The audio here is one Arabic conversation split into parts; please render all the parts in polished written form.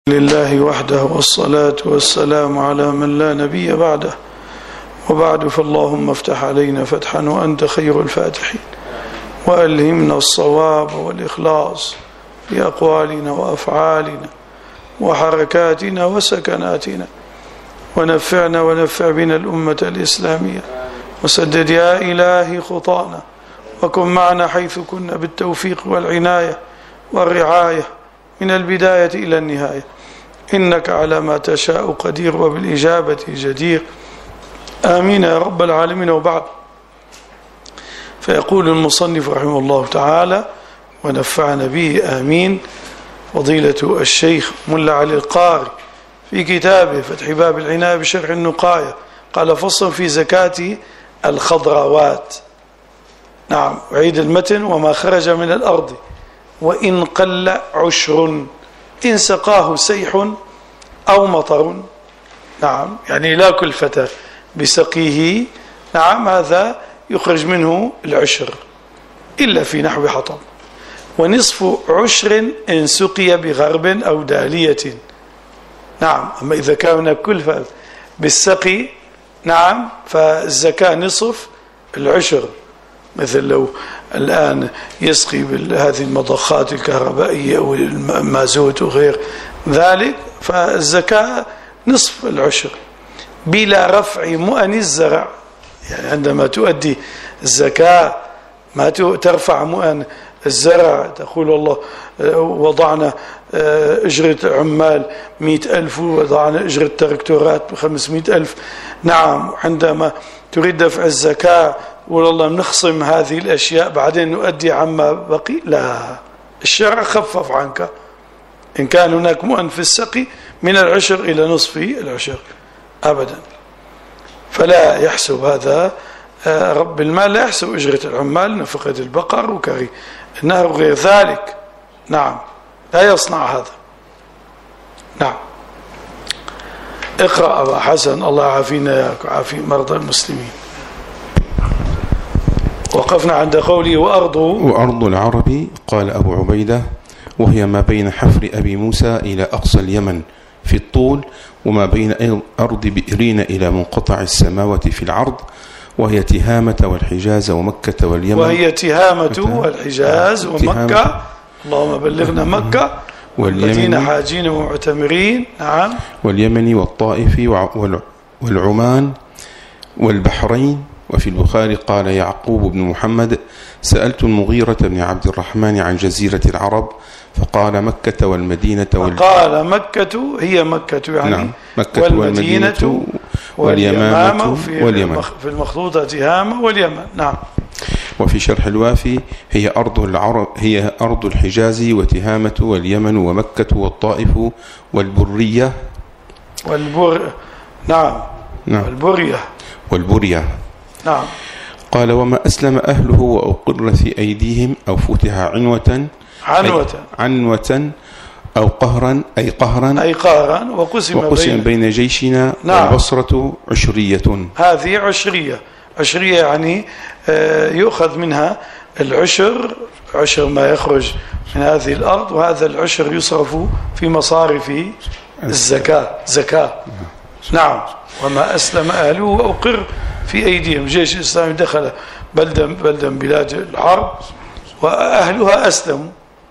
لله وحده والصلاة والسلام على من لا نبي بعده وبعد فاللهم افتح علينا فتحا وأنت خير الفاتحين وألهمنا الصواب والإخلاص في أقوالنا وأفعالنا وحركاتنا وسكناتنا ونفعنا ونفع بنا الأمة الإسلامية وسدد يا إلهي خطانا وكن معنا حيث كنا بالتوفيق والعناية والرعاية من البداية إلى النهاية إنك على ما تشاء قدير وبالإجابة جدير آمين يا رب العالمين. وبعد فيقول المصنف رحمه الله تعالى ونفعنا به آمين فضيلة الشيخ ملا علي القاري في كتابه فتح باب العناية بشرح النقاية قال فصل في زكاة الخضروات. نعم أعيد المتن وما خرج من الأرض وإن قل عشر إن سقاه سيح أو مطر. نعم يعني لا كلفة بسقيه. نعم هذا يخرج منه العشر إلا في نحو حطب ونصف عشر إن سقي بغرب أو دالية. نعم أما إذا كان كلفة بالسقي نعم فالزكاة نصف العشر. مثل لو الآن يسقي بهذه المضخات الكهربائية والمازوت وغير ذلك فالزكاة نصف العشر بلا رفع مؤن الزرع. يعني عندما تؤدي الزكاة ما ترفع مؤن الزرع تقول والله وضعنا أجرة عمال 100,000 ووضعنا أجرة تركتورات 500,000. نعم عندما تريد دفع الزكاة والله نخصم هذه الأشياء بعدين نؤدي عما بقي. لا الشرع خفف عنك إن كان هناك مؤن في السقي من العشر إلى نصف العشر أبدا. فلا يحسب هذا رب المال لا يحسب أجرة العمال نفقة البقر وكري النهر وغير ذلك. نعم لا يصنع هذا. نعم اقرأ أبا حسن الله يعافينا ياك وعافي مرضى المسلمين. وقفنا عند قوله وأرض العرب قال أبو عبيدة وهي ما بين حفر أبي موسى إلى أقصى اليمن في الطول وما بين أرض بئرين إلى منقطع السماوات في العرض وهي تهامة والحجاز ومكة واليمن. وهي تهامة والحجاز ومكة اللهم بلغنا مكة والذين حاجين ومعتمرين. نعم واليمن والطائف والعمان والبحرين. وفي البخاري قال يعقوب بن محمد سألت المغيرة بن عبد الرحمن عن جزيرة العرب فقال مكة والمدينة قال مكة هي مكة يعني نعم مكة والمدينة واليمامة واليمن في المخطوطة تهامة واليمن. نعم. وفي شرح الوافي هي أرض العرب هي أرض الحجاز وتهامة واليمن ومكة والطائف والبرية نعم والبرية. نعم. قال وما أسلم أهله وأقر في أيديهم أو فتح عنوة أو قهرا أي قهرا وقسم بين جيشنا. نعم. والبصرة عشرية. هذه عشرية يعني يؤخذ منها العشر ما يخرج من هذه الأرض وهذا العشر يصرف في مصارف زكاة. نعم. وما أسلم أهله وأقر في أيديهم. جيش الإسلامي دخل بلدا بلاد العرب وأهلها أسلموا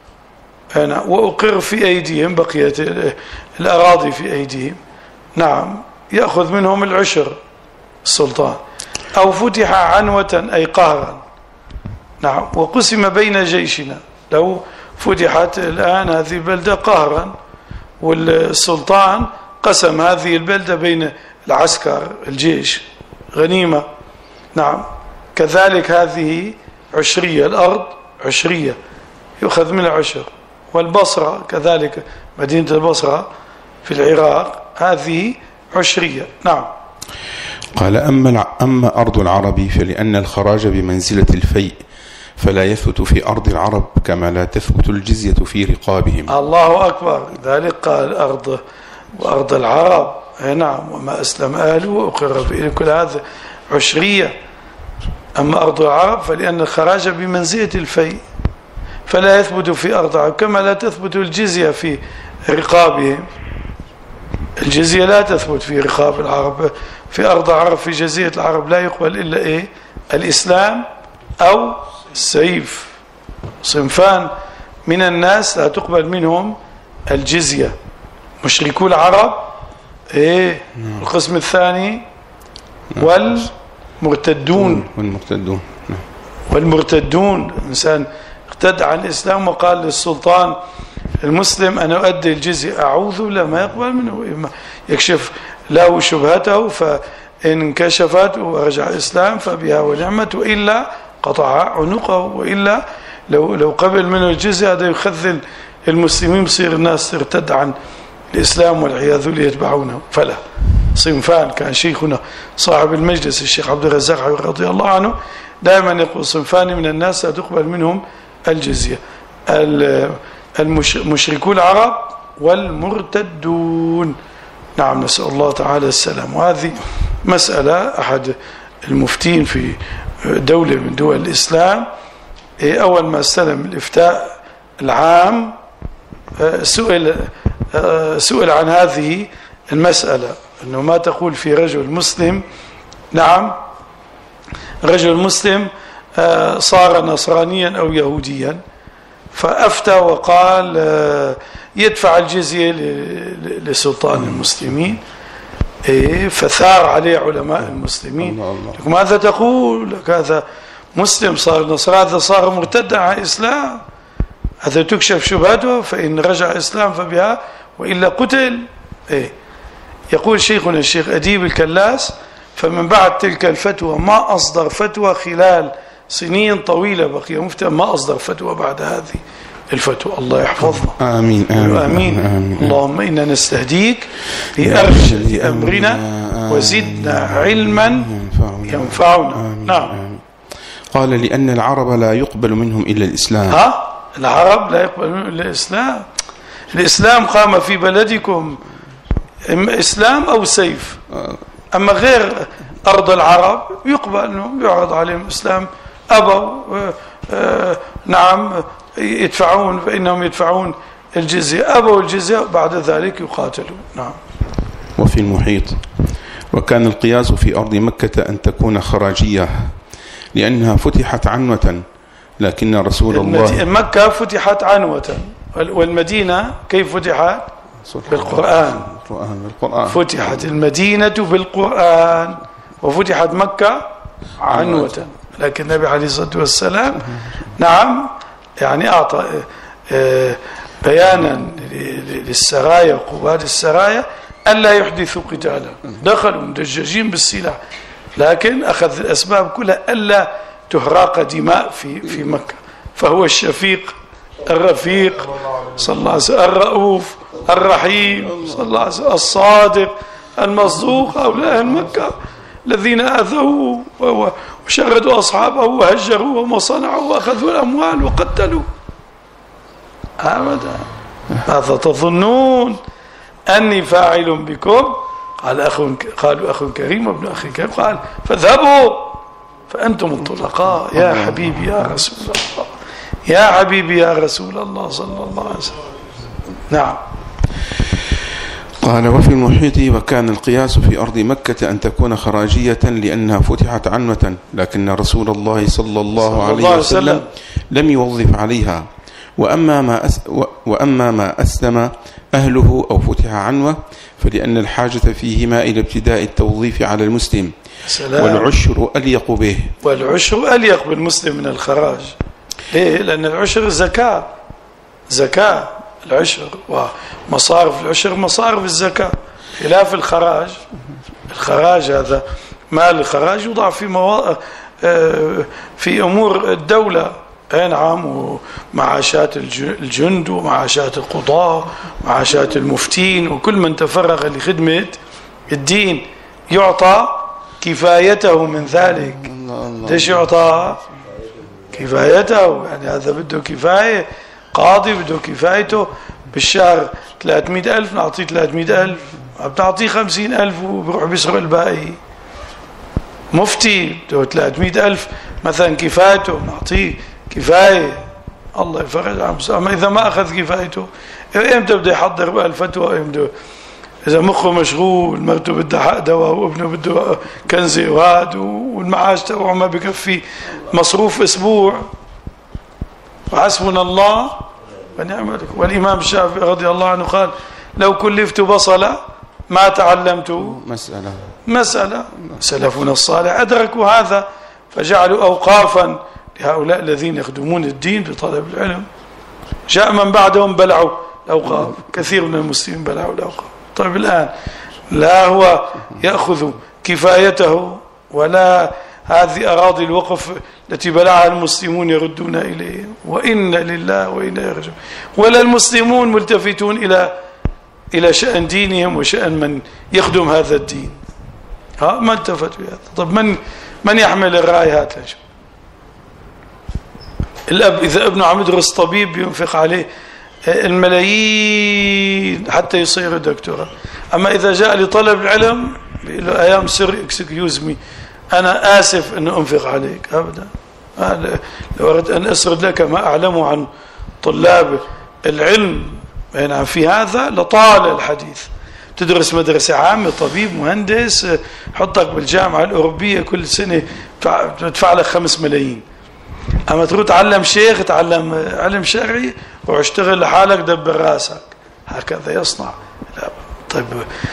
وأقر في أيديهم بقية الأراضي في أيديهم. نعم يأخذ منهم العشر السلطان. أو فتح عنوة أي قهرا. نعم وقسم بين جيشنا لو فتحت الآن هذه البلدة قهرا والسلطان قسم هذه البلدة بين العسكر الجيش غنيمة. نعم كذلك هذه عشرية الأرض عشرية يؤخذ منها عشر. والبصرة كذلك مدينة البصرة في العراق هذه عشرية. نعم. قال أما أرض العرب فلأن الخراج بمنزلة الفيء فلا يثبت في أرض العرب كما لا تثبت الجزية في رقابهم. الله أكبر. ذلك قال أرض العرب. نعم وما أسلم أهله وأقر به كل هذا عشرية. أما أرض العرب فلأن الخراج بمنزلة الفيء فلا يثبت في أرض العرب كما لا تثبت الجزية في رقابهم. الجزية لا تثبت في رقاب العرب، في أرض العرب، في جزيرة العرب لا يقبل إلا إيه؟ الإسلام أو السيف. صنفان من الناس لا تقبل منهم الجزية: مشركو العرب، إيه؟ القسم الثاني والمرتدون. والمرتدون إنسان ارتد عن الإسلام وقال للسلطان المسلم أنا أؤدي الجزية، أعوذ بالله، ما يقبل منه، يكشف له شبهته، فإن كشفت ورجع الإسلام فبها ونعمة، وإلا قطع عنقه. وإلا لو قبل منه الجزية هذا يخذل المسلمين، بصير الناس ترتد عن الإسلام والعياذ بالله يتبعونه. فلا. صنفان، كان شيخنا صاحب المجلس الشيخ عبد الرزاق رضي الله عنه دائما يقول: صنفان من الناس لا تقبل منهم الجزية: المشركو العرب والمرتدون. نعم، نسأل الله تعالى السلام. وهذه مسألة أحد المفتين في دولة من دول الإسلام أول ما استلم الإفتاء العام سئل عن هذه المسألة، أنه ما تقول في رجل مسلم، نعم، رجل مسلم صار نصرانيا أو يهوديا، فأفتى وقال يدفع الجزية لسلطان المسلمين. فثار عليه علماء المسلمين: ماذا تقول؟ هذا مسلم صار نصراني، هذا صار مرتدا عن الإسلام، هذا تكشف شبهته، فإن رجع الإسلام فبها وإلا قتل. يقول شيخنا الشيخ أديب الكلاس: فمن بعد تلك الفتوى ما أصدر فتوى خلال سنين طويلة، بقي مفتى ما أصدر فتوى بعد هذه الفتوى. الله يحفظنا. آمين آمين, آمين. آمين. اللهم إنا نستهديك لأرشد أمرنا وزدنا علما ينفعنا. نعم. قال: لأن العرب لا يقبل منهم إلا الإسلام. العرب لا يقبل منهم إلا الإسلام. الإسلام قام في بلدكم، إسلام أو سيف. أما غير أرض العرب يقبل أنه يعرض عليهم الإسلام، أبوا نعم يدفعون، فإنهم يدفعون الجزية، أبوا الجزية، بعد ذلك يقاتلون. نعم. وفي المحيط: وكان القياس في أرض مكة أن تكون خراجية لأنها فتحت عنوة، لكن رسول الله مكة فتحت عنوة، والمدينة كيف فتحت؟ بالقرآن. فتحت المدينة بالقرآن، وفتحت مكة عنوة. لكن النبي عليه الصلاة والسلام نعم يعني أعطى بيانا للسرايا وقوات السرايا ألا يحدثوا قتالا، دخلوا مدججين بالسلاح، لكن أخذ الأسباب كلها ألا تهراق دماء في مكة. فهو الشفيق الرفيق صلى الله عليه وسلم، الرؤوف الرحيم صلى الله عليه وسلم، الصادق المصدوق. هؤلاء مكة الذين آذوه وشردوا أصحابه وهجروا وصنعوا وأخذوا الأموال وقتلوا. أبدا. ماذا تظنون أني فاعل بكم؟ قالوا أخ كريم وابن أخي كريم، قال: فاذهبوا فأنتم الطلقاء. يا حبيبي يا رسول الله، يا حبيبي يا رسول الله صلى الله عليه وسلم. نعم. قال: وفي المحيط: وكان القياس في أرض مكة أن تكون خراجية لأنها فتحت عنوة، لكن رسول الله صلى الله عليه وسلم لم يوظف عليها. وأما ما أسلم أهله أو فتح عنوة فلأن الحاجة فيهما إلى ابتداء التوظيف على المسلم. والعشر أليق به. والعشر أليق بالمسلم من الخراج. ليه؟ لأن العشر زكاة العشر، ومصارف العشر مصارف الزكاة، خلاف الخراج. الخراج هذا مال الخراج يوضع في أمور الدولة، نعم، ومعاشات الجند ومعاشات القضاة ومعاشات المفتين وكل من تفرغ لخدمة الدين يعطى كفايته من ذلك. ليش يعطى كفايته؟ يعني هذا بده كفاية، قاضي بده كفايته بالشهر 300,000 نعطيه 300,000، بنعطيه 50,000 وبروح بيسرق الباقي. مفتي بده 300,000 مثلا كفايته، نعطيه كفاية، الله يفرج عنه. أما إذا ما أخذ كفايته إمتى بده يحضر بقى الفتوى؟ إمتى إذا مخه مشغول، مرته بدها حق دواء وابنه بده كنزة وهاد والمعاش تبعه ما بكفي مصروف أسبوع. وحسبنا الله ونعم الوكيل. والإمام الشافعي رضي الله عنه قال لو كلفت بصلة ما تعلمت مسألة. سلفنا الصالح أدركوا هذا فجعلوا أوقافا لهؤلاء الذين يخدمون الدين بطلب العلم. جاء من بعدهم بلعوا الأوقاف، كثير من المسلمين بلعوا الأوقاف. طيب الآن لا هو يأخذ كفايته ولا هذه أراضي الوقف التي بلعها المسلمون يردون إليه، وإن لله وإنا إليه راجعون، ولا المسلمون ملتفتون إلى شأن دينهم وشأن من يخدم هذا الدين. ما التفتوا هذا. طب من يحمل الرايات؟ الأب إذا ابنه عم يدرس طبيب ينفق عليه الملايين حتى يصير دكتوراه. أما إذا جاء لطلب العلم بيقول له أيام سر اكسكيوز مي، أنا آسف أن أنفق عليك. أبدا. لو أردت أن أسرد لك ما أعلمه عن طلاب العلم يعني في هذا لطال الحديث. تدرس مدرسة عامة، طبيب، مهندس، حطك بالجامعة الأوروبية كل سنة تدفع لك 5 ملايين. أما تروح تعلم شيخ، تعلم علم شرعي واشتغل لحالك دبر راسك. هكذا يصنع. طيب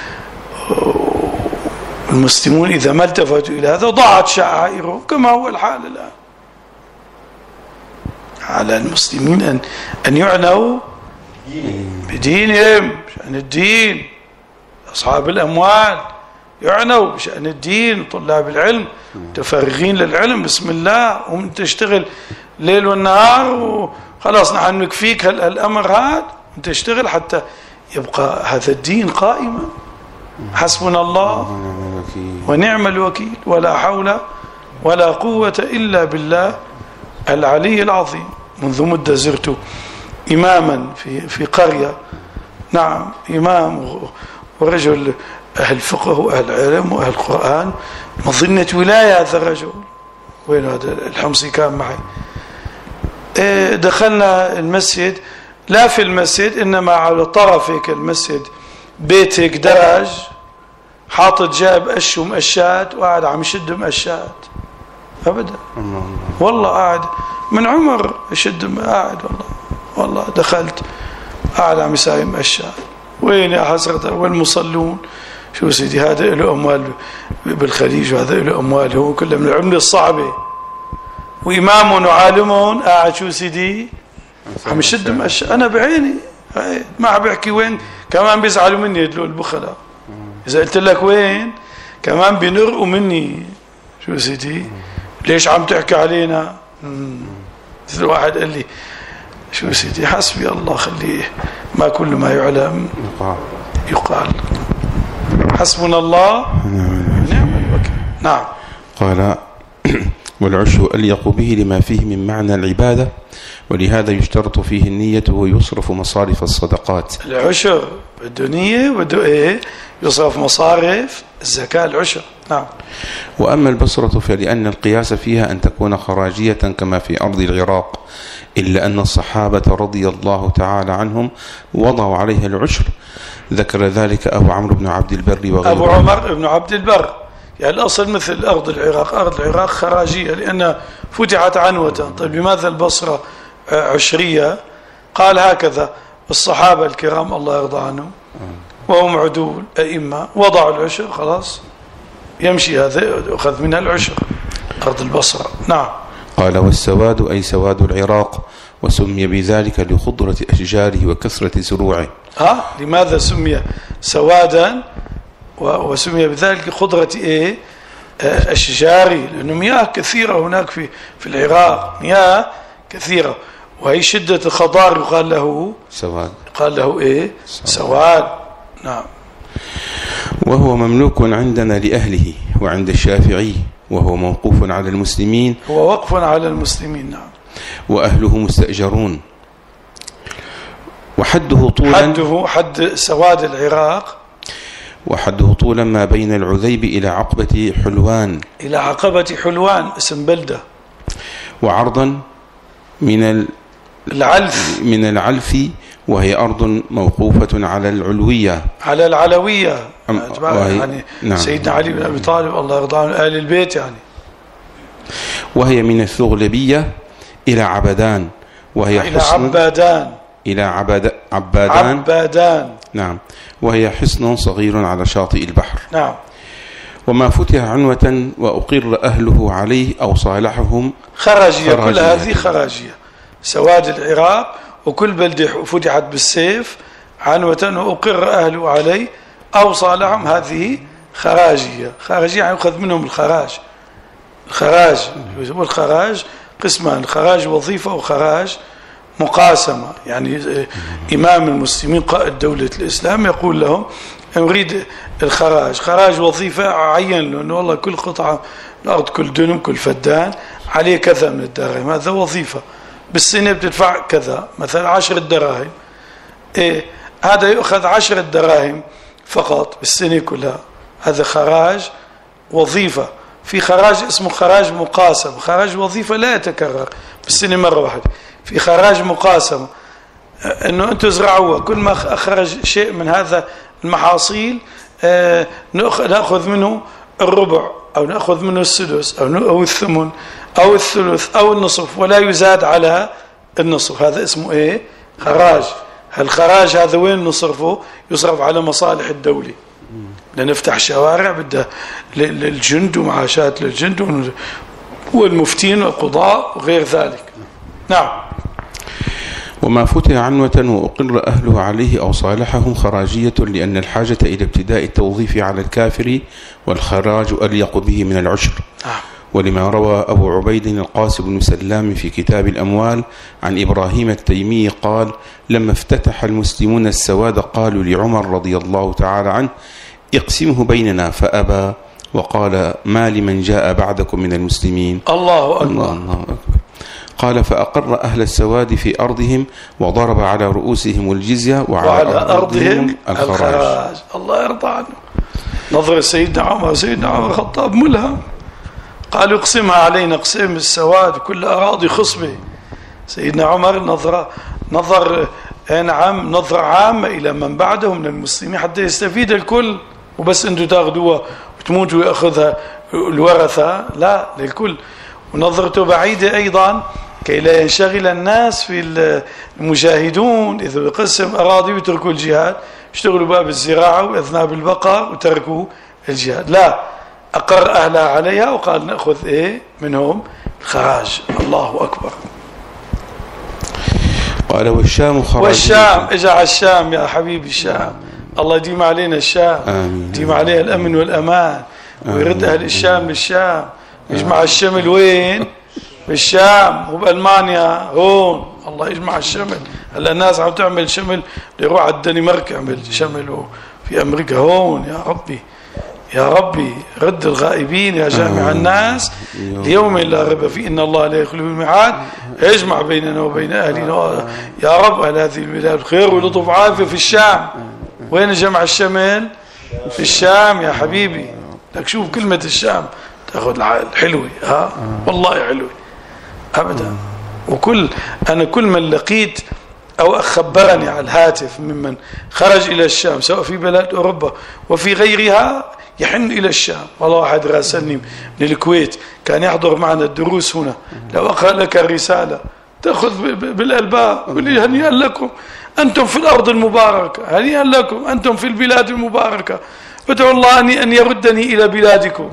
المسلمون إذا ما التفتوا إلى هذا ضاعت شعائرهم كما هو الحال الآن. على المسلمين أن يعنوا بدينهم، بشأن الدين. أصحاب الأموال يعنوا بشأن الدين. طلاب العلم متفرغين للعلم بسم الله، ومن تشتغل ليل والنهار وخلاص نحن نكفيك الأمر هذا. انت تشتغل حتى يبقى هذا الدين قائما. حسبنا الله ونعم الوكيل، ولا حول ولا قوة إلا بالله العلي العظيم. منذ مدة زرت إماما في قرية، نعم إمام ورجل أهل فقه وأهل علم وأهل قرآن، مظنة ولاية هذا الرجل. وين هذا الحمصي كان معي. دخلنا المسجد، لا في المسجد إنما على طرف هيك المسجد بيت هيك درج، حاطط جاب قش ومقشات وقاعد عم يشد مقشات. أبدا والله قاعد من عمر يشد، قاعد والله دخلت قاعد عم يساوي مقشات. وين يا حسرة والمصلون؟ شو سيدي هذا له أموال بالخليج وهذا له أموال هو كله من العملة الصعبة، وإمام وعالم قاعد شو سيدي عم يشد مقشات. أنا بعيني ما عم بحكي وين، كمان بيزعلوا مني يدلوا البخلاء. إذا قلت لك وين كمان بينرقوا مني. شو سيدي ليش عم تحكي علينا؟ مثل واحد قال لي شو سيدي حسبي الله خليه، ما كل ما يعلم يقال. حسبنا الله ونعم الوكيل. نعم. قال والعشر أليق به لما فيه من معنى العبادة، ولهذا يشترط فيه النية ويصرف مصارف الصدقات. العشر بده نية وبده ايه؟ يصرف مصارف الزكاة العشر. نعم. وأما البصرة فلأن القياس فيها أن تكون خراجية كما في أرض العراق، إلا أن الصحابة رضي الله تعالى عنهم وضعوا عليها العشر. ذكر ذلك أبو عمرو بن عبد البر وغيره. أبو عمر بن عبد البر يعني الأصل مثل أرض العراق. أرض العراق خراجية لأنها فتحت عنوة. طيب لماذا البصرة عشرية؟ قال هكذا الصحابة الكرام الله يرضى عنهم وهم عدول أئمة وضعوا العشر، خلاص يمشي هذا أخذ منها العشر. أرض البصرة. نعم. قال والسواد أي سواد العراق، وسمي بذلك لخضرة أشجاره وكثرة زروعه. لماذا سمي سوادا وسمي بذلك خضرة ايه؟ أشجاره، لأنه مياه كثيرة هناك في العراق، مياه كثيرة، وهي شدة الخضار يقال له سواد. قال له ايه؟ سواد. نعم. وهو مملوك عندنا لأهله وعند الشافعي، وهو موقوف على المسلمين. هو وقف على المسلمين. نعم. وأهله مستأجرون. وحده طولا، حد سواد العراق، وحده طولا ما بين العذيب إلى عقبة حلوان. إلى عقبة حلوان اسم بلدة. وعرضا من العلف وهي أرض موقوفة على العلوية على العلوية يعني نعم. سيدنا علي بن أبي طالب الله يرضى عنه آل البيت يعني. وهي من الثغلبية إلى عبدان، وهي إلى عبادان إلى عبادان نعم، وهي حصن صغير على شاطئ البحر. نعم. وما فتح عنوة وأقر أهله عليه أو صالحهم خراجية. كل هذه خراجية، سواد العراق وكل بلدة فتحت بالسيف عنوة وأقر أهله عليه أو صالحهم، هذه خراجية. خراجية يعني يأخذ منهم الخراج. والخراج قسمان، خراج وظيفة وخراج مقاسمة. يعني إمام المسلمين قائد دولة الإسلام يقول لهم أريد الخراج، خراج وظيفة عين له أنه والله كل قطعة الأرض كل دنم كل فدان عليه كذا من الدراهم، هذا وظيفة بالسنة بتدفع كذا، مثلا 10 دراهم. هذا يأخذ 10 دراهم فقط بالسنة كلها، هذا خراج وظيفة. في خراج اسمه خراج مقاسم، خراج وظيفة لا يتكرر بالسنة مرة واحدة. في خراج مقاسم انه انتم زرعوها، كل ما اخرج شيء من هذا المحاصيل ناخذ منه الربع او ناخذ منه السدس او الثمن او الثلث او النصف، ولا يزاد على النصف. هذا اسمه ايه؟ خراج. الخراج هذا وين نصرفه؟ يصرف على مصالح الدولة، لنفتح شوارع بدها للجند ومعاشات للجند والمفتين والقضاء وغير ذلك. نعم. وما فتح عنوة وأقر أهله عليه أو صالحهم خراجية، لأن الحاجة إلى ابتداء التوظيف على الكافر والخراج أليق به من العشر. ولما روى أبو عبيد القاسم بن سلام في كتاب الأموال عن إبراهيم التيمي قال: لما افتتح المسلمون السواد قالوا لعمر رضي الله تعالى عنه: اقسمه بيننا، فأبى وقال: ما لمن جاء بعدكم من المسلمين. الله أكبر. الله أكبر. قال: فأقر أهل السواد في أرضهم وضرب على رؤوسهم الجزية وعلى أرضهم الخراج. الله يرضى عنه. نظر سيدنا عمر الخطاب ملهم، قالوا اقسمها علينا، اقسم السواد كل أراضي خصبة. سيدنا عمر نظر نعم نظرة عامة إلى من بعده من المسلمين حتى يستفيد الكل، وبس أنتوا تاخذوها وتموتوا ويأخذها الورثة، لا، للكل. ونظرته بعيدة أيضا كي لا ينشغل الناس في المجاهدون إذا يقسم أراضي ويتركوا الجهاد، اشتغلوا باب الزراعة وأذناب البقر وتركوا الجهاد. لا، أقر أهلها عليها وقال نأخذ منهم الخراج. الله أكبر. قال: والشام خراج. والشام، اجعل الشام يا حبيبي الشام. الله يديم علينا الشام، يديم عليها الأمن والأمان، ويرد أهل الشام للشام. يجمع الشمل وين؟ بالشام وبألمانيا هون. الله يجمع الشمل. هلا الناس عم تعمل شمل ليروح على الدنمارك يعمل شمل في أمريكا هون. يا ربي يا ربي رد الغائبين يا جامع الناس ليوم لا ريب فيه إن الله لا يخلف الميعاد، يجمع بيننا وبين أهلنا يا رب. أهل هذه البلاد خير ولطف عافية. في الشام وين جمع الشمل؟ في الشام يا حبيبي. لك شوف كلمة الشام تأخذ الحلوة، والله حلوة أبدا. أنا كل من لقيت أو خبرني على الهاتف ممن خرج إلى الشام سواء في بلاد أوروبا وفي غيرها يحن إلى الشام. والله واحد راسلني من الكويت كان يحضر معنا الدروس هنا، لو أقرأ لك الرسالة تأخذ بالألباب، يقول لي هنيئا لكم أنتم في الأرض المباركة، هنيئا لكم أنتم في البلاد المباركة، ادعوا الله أن يردني إلى بلادكم.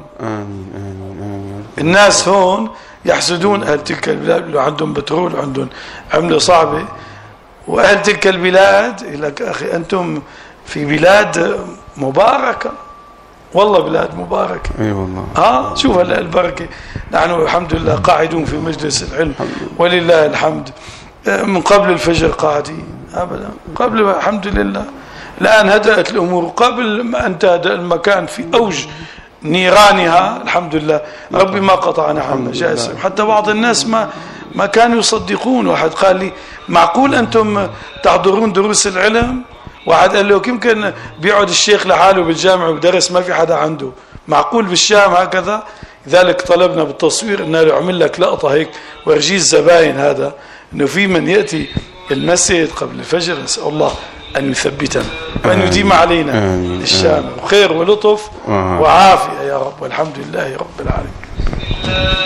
آمين. الناس هون يحسدون أهل تلك البلاد اللي عندهم بترول وعندهم عملة صعبة، وأهل تلك البلاد يقول لك أخي أنتم في بلاد مباركة، والله بلاد مباركة. اي والله. شوف هلا البركة. نحن الحمد لله قاعدون في مجلس العلم ولله الحمد، من قبل الفجر قاعدين أبدا، قبل الحمد لله. الآن هدأت الأمور، قبل ما انتهى المكان في أوج نيرانها الحمد لله، ربي ما قطعنا عنا جاسم. حتى بعض الناس ما كانوا يصدقون. واحد قال لي معقول أنتم تحضرون دروس العلم؟ واحد قال له يمكن بيقعد الشيخ لحاله بالجامع وبدرس ما في حدا عنده، معقول بالشام هكذا؟ لذلك طلبنا بالتصوير إنه يعمل لك لقطة هيك ورجي الزباين هذا إنه في من يأتي المسجد قبل الفجر. نسأل الله أن يثبتنا وأن يديم علينا الشام خير ولطف وعافية يا رب، والحمد لله رب العالمين.